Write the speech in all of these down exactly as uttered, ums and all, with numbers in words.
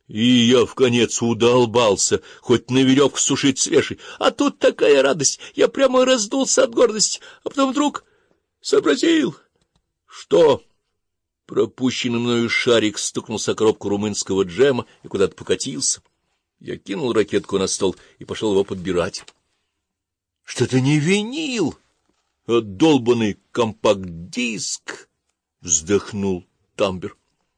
И я вконец удолбался, хоть на веревку сушить свежий, а тут такая радость, я прямо раздулся от гордости, а потом вдруг сообразил, что... Пропущенный мною шарик стукнулся о коробку румынского джема и куда-то покатился. Я кинул ракетку на стол и пошел его подбирать. — Что-то не винил, а долбанный компакт-диск! — вздохнул Тамбер.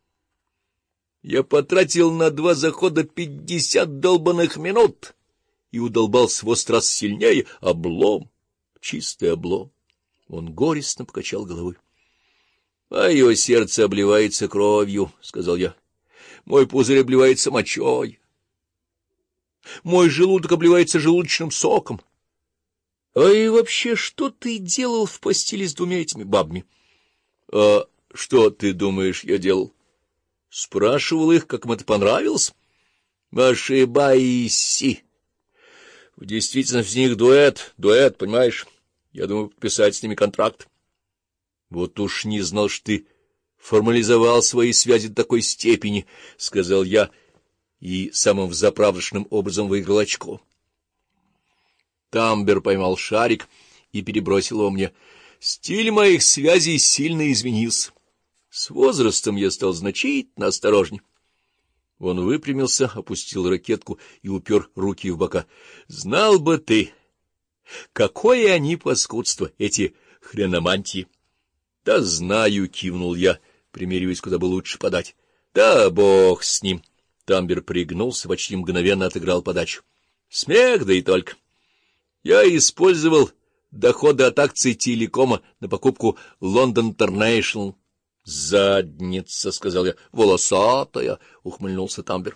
Я потратил на два захода пятьдесят долбаных минут и удолбался в вот раз сильнее. Облом, чистый облом. Он горестно покачал головой. — Мое сердце обливается кровью, — сказал я. — Мой пузырь обливается мочой. Мой желудок обливается желудочным соком. — А и вообще, что ты делал в постели с двумя этими бабами? — А что ты думаешь, я делал? Спрашивал их, как им это понравилось? — Ошибайся. В действительности, с них дуэт, дуэт, понимаешь? Я думаю подписать с ними контракт. — Вот уж не знал, что ты формализовал свои связи до такой степени, — сказал я, и самым взаправдышным образом выиграл очко. Тамбер поймал шарик и перебросил его мне. Стиль моих связей сильно изменился. С возрастом я стал значительно осторожней. Он выпрямился, опустил ракетку и упер руки в бока. — Знал бы ты, какое они паскудство, эти хреномантии! — Да знаю, — кивнул я, примериваясь, куда бы лучше подать. — Да бог с ним! Тамбер пригнулся, почти мгновенно отыграл подачу. — Смех, да и только. Я использовал доходы от акций телекома на покупку Лондон Интернешнл. — Задница, — сказал я. — Волосатая, — ухмыльнулся Тамбер.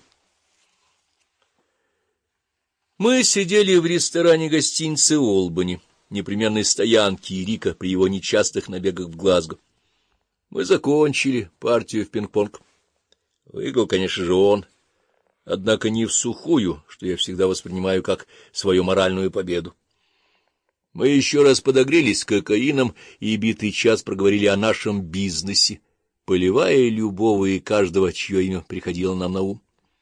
Мы сидели в ресторане гостиницы «Олбани», непременной стоянки Рика при его нечастых набегах в Глазго. Мы закончили партию в пинг-понг. Выиграл, конечно же, он, однако не всухую, что я всегда воспринимаю как свою моральную победу. Мы еще раз подогрелись кокаином и битый час проговорили о нашем бизнесе, поливая любого и каждого, чье имя приходило нам на ум.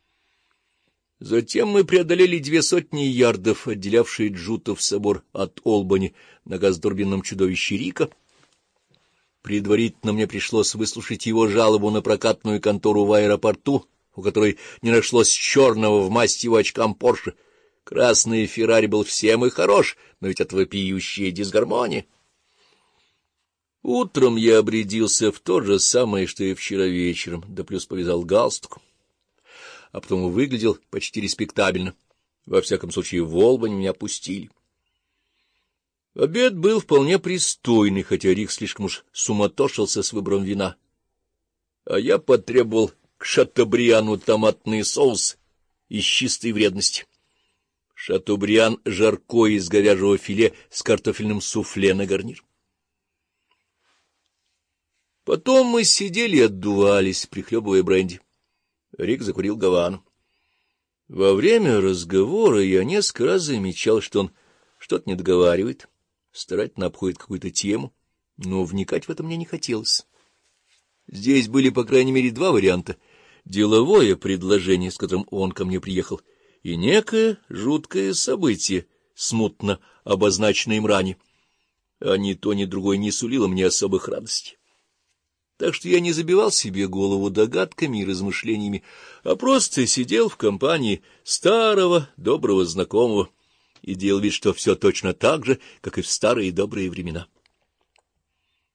Затем мы преодолели две сотни ярдов, отделявшие Джутов собор от Олбани на газдурбинном чудовище Рика. Предварительно мне пришлось выслушать его жалобу на прокатную контору в аэропорту, у которой не нашлось черного в масть его очкам Порше. Красный Феррари был всем и хорош, но ведь это вопиющая дисгармония. Утром я обрядился в то же самое, что и вчера вечером, да плюс повязал галстук, а потом выглядел почти респектабельно. Во всяком случае, в Олбани меня пустили. Обед был вполне пристойный, хотя Рик слишком уж суматошился с выбором вина. А я потребовал к шатобриану томатный соус из чистой вредности. Шатобриан — жаркое из говяжьего филе с картофельным суфле на гарнир. Потом мы сидели и отдувались, прихлебывая бренди. Рик закурил гавану. Во время разговора я несколько раз замечал, что он что-то не договаривает, старательно обходит какую-то тему, но вникать в это мне не хотелось. Здесь были, по крайней мере, два варианта: деловое предложение, с которым он ко мне приехал, и некое жуткое событие, смутно обозначенное им ранее. А ни то, ни другое не сулило мне особых радостей. Так что я не забивал себе голову догадками и размышлениями, а просто сидел в компании старого доброго знакомого и делал вид, что все точно так же, как и в старые добрые времена.